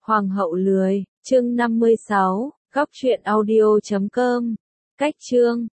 Hoàng hậu lười, chương 56, góc truyện audio.com. Cách chương